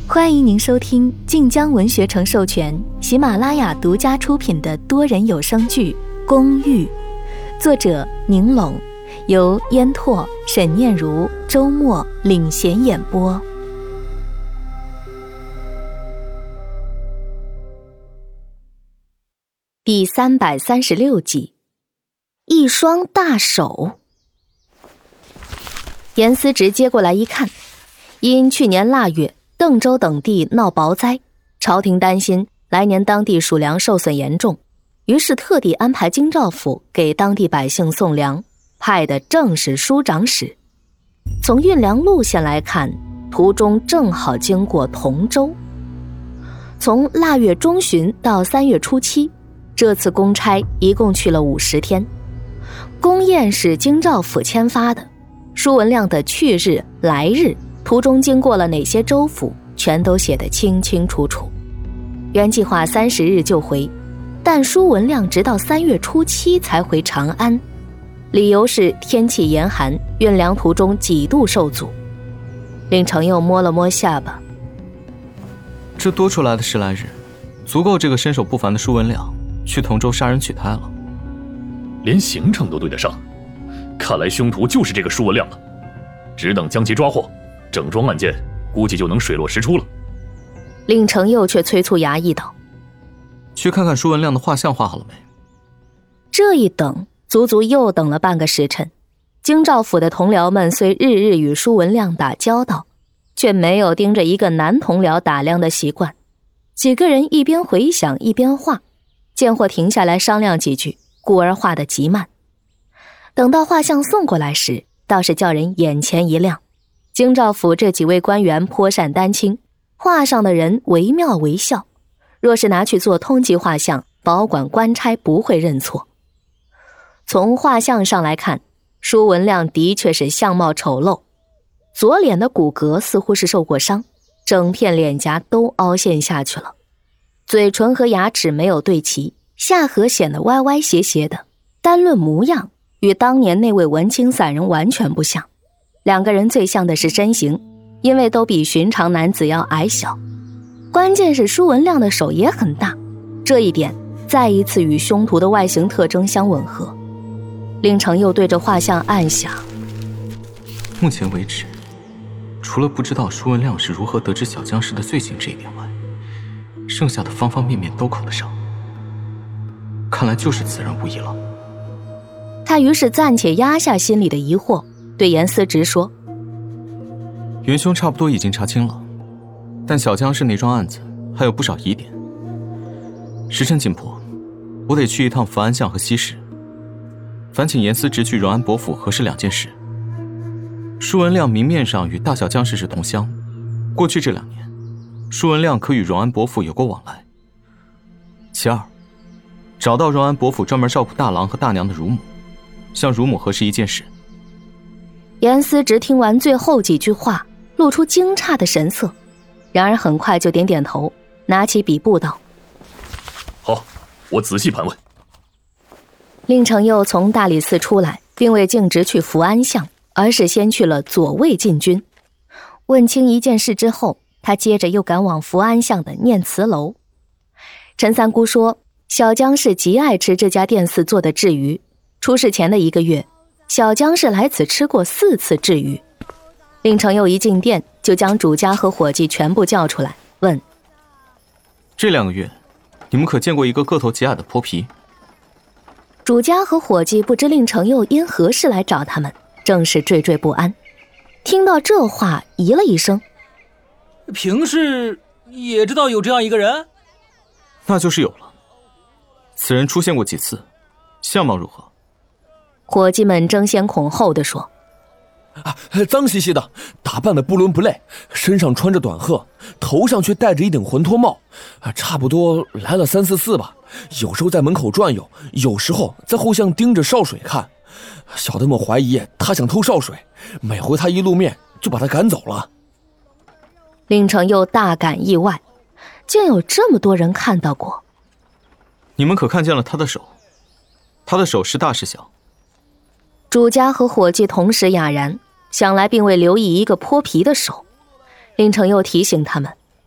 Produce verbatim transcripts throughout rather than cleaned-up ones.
欢迎您收听晋江文学城授权、喜马拉雅独家出品的多人有声剧《公寓》，作者宁拢，由烟拓、沈念如、周末领衔演播。第三百三十六集，一双大手。严思直接过来一看，因去年腊月邓州等地闹雹灾，朝廷担心来年当地属粮受损严重，于是特地安排京兆府给当地百姓送粮，派的正是书长史。从运粮路线来看，途中正好经过同州。从腊月中旬到三月初七，这次公差一共去了五十天。公宴是京兆府签发的，舒文亮的去日、来日，途中经过了哪些州府，全都写得清清楚楚。原计划三十日就回，但舒文亮直到三月初七才回长安，理由是天气严寒，运粮途中几度受阻。令程又摸了摸下巴， 这多出来的十来日，足够这个身手不凡的舒文亮去同州杀人取胎了。 连行程都对得上，看来凶徒就是这个舒文亮了，只等将其抓获，整桩案件估计就能水落石出了。 令程又却催促衙役道： 去看看舒文亮的画像画好了没？ 这一等足足又等了半个时辰。京兆府的同僚们虽日日与舒文亮打交道，却没有盯着一个男同僚打量的习惯。几个人一边回想一边画，见或停下来商量几句，故而画得极慢。等到画像送过来时，倒是叫人眼前一亮。京兆府这几位官员颇善丹青，画上的人惟妙惟肖，若是拿去做通缉画像，保管官差不会认错。从画像上来看，舒文亮的确是相貌丑陋，左脸的骨骼似乎是受过伤，整片脸颊都凹陷下去了，嘴唇和牙齿没有对齐，下颌显得歪歪斜斜的，单论模样与当年那位文青散人完全不像。两个人最像的是身形，因为都比寻常男子要矮小，关键是舒文亮的手也很大，这一点再一次与凶徒的外形特征相吻合。令程又对着画像暗想， 目前为止，除了不知道舒文亮是如何得知小僵尸的罪行这一点外，剩下的方方面面都扣得上，看来就是此人无疑了。 他于是暂且压下心里的疑惑，对严思直说： 元凶差不多已经查清了，但小僵尸那桩案子还有不少疑点。时辰紧迫，我得去一趟福安巷和西市，烦请严思直去荣安伯府核实两件事。舒文亮明面上与大小僵尸是同乡，过去这两年舒文亮可与荣安伯府有过往来。其二，找到荣安伯府专门照顾大郎和大娘的乳母，向乳母核实一件事。 严思直听完最后几句话，露出惊诧的神色，然而很快就点点头，拿起笔簿道： 好，我仔细盘问。 令程又从大理寺出来，并未径直去福安巷，而是先去了左卫禁军。问清一件事之后，他接着又赶往福安巷的念慈楼。陈三姑说，小江氏极爱吃这家店肆做的鲫鱼，出事前的一个月，小江氏来此吃过四次鲫鱼。令程又一进店，就将主家和伙计全部叫出来，问： 这两个月，你们可见过一个个头极矮的泼皮？ 主家和伙计不知令程又因何事来找他们，正是惴惴不安。听到这话，咦了一声： 平时也知道有这样一个人？ 那就是有了。此人出现过几次，相貌如何？ 伙计们争先恐后地说： 啊，脏兮兮的，打扮的不伦不类，身上穿着短褐，头上却戴着一顶浑脱帽，啊，差不多来了三四次吧。有时候在门口转悠，有时候在后巷盯着少水看。小的们怀疑他想偷少水，每回他一露面就把他赶走了。 令程又大感意外，竟有这么多人看到过。 你们可看见了他的手？他的手是大是小？ 主家和伙计同时哑然，想来并未留意一个泼皮的手。令程又提醒他们，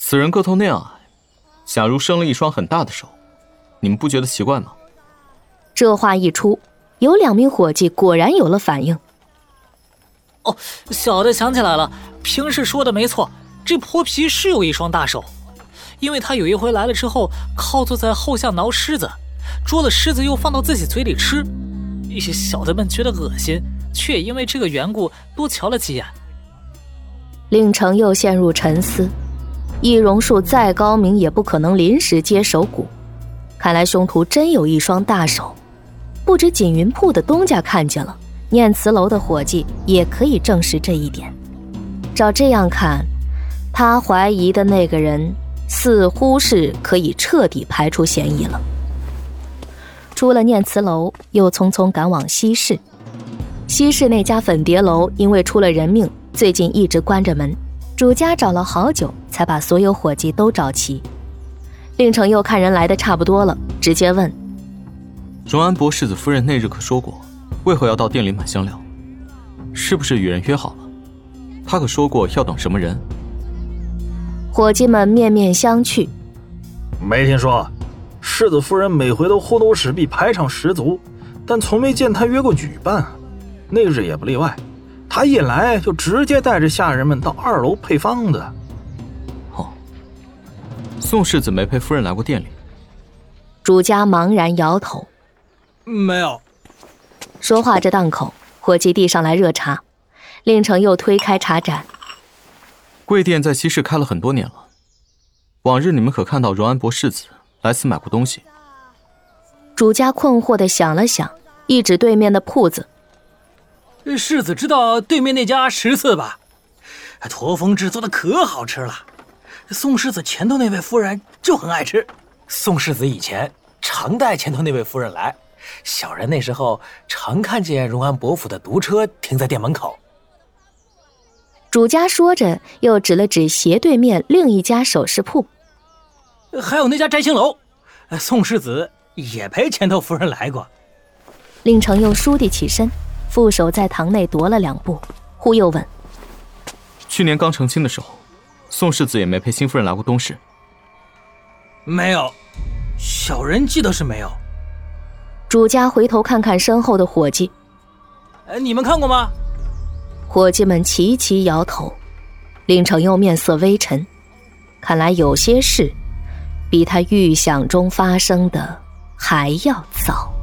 此人个头那样矮，假如生了一双很大的手，你们不觉得奇怪吗？ 这话一出，有两名伙计果然有了反应。 哦，小的想起来了，平时说的没错，这泼皮是有一双大手，因为他有一回来了之后，靠坐在后巷挠狮子，捉了狮子又放到自己嘴里吃，一些小的们觉得恶心，却也因为这个缘故多瞧了几眼。 令程又陷入沉思，易容术再高明也不可能临时接手骨，看来凶徒真有一双大手。不止锦云铺的东家看见了，念慈楼的伙计也可以证实这一点。照这样看，他怀疑的那个人似乎是可以彻底排除嫌疑了。出了念慈楼，又匆匆赶往西市。西市那家粉蝶楼因为出了人命，最近一直关着门，主家找了好久才把所有伙计都找齐。令程又看人来的差不多了，直接问： 荣安伯世子夫人那日可说过，为何要到店里买香料？是不是与人约好了？他可说过要等什么人？ 伙计们面面相觑。 没听说，世子夫人每回都糊弄使臂，排场十足，但从没见她约过举办，那日也不例外。她一来就直接带着下人们到二楼配方的。 哦，宋世子没陪夫人来过店里？ 主家茫然摇头。 没有。 说话这档口，伙计递上来热茶，令程又推开茶盏。 贵店在西市开了很多年了，往日你们可看到荣安伯世子来此买过东西？ 主家困惑地想了想，一指对面的铺子。 世子知道对面那家十次吧？驼峰制作的可好吃了，宋世子前头那位夫人就很爱吃。 宋世子以前常带前头那位夫人来，小人那时候常看见荣安伯府的毒车停在店门口。 主家说着，又指了指斜对面另一家首饰铺。 还有那家摘星楼，宋世子也陪前头夫人来过。 令程又倏地起身，负手在堂内踱了两步，忽又问： 去年刚成亲的时候，宋世子也没陪新夫人来过东市？ 没有，小人记得是没有。 主家回头看看身后的伙计。 你们看过吗？ 伙计们齐齐摇头。令程又面色微沉，看来有些事比他预想中发生的还要早。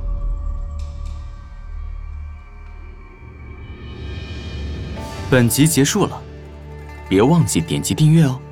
本集结束了，别忘记点击订阅哦。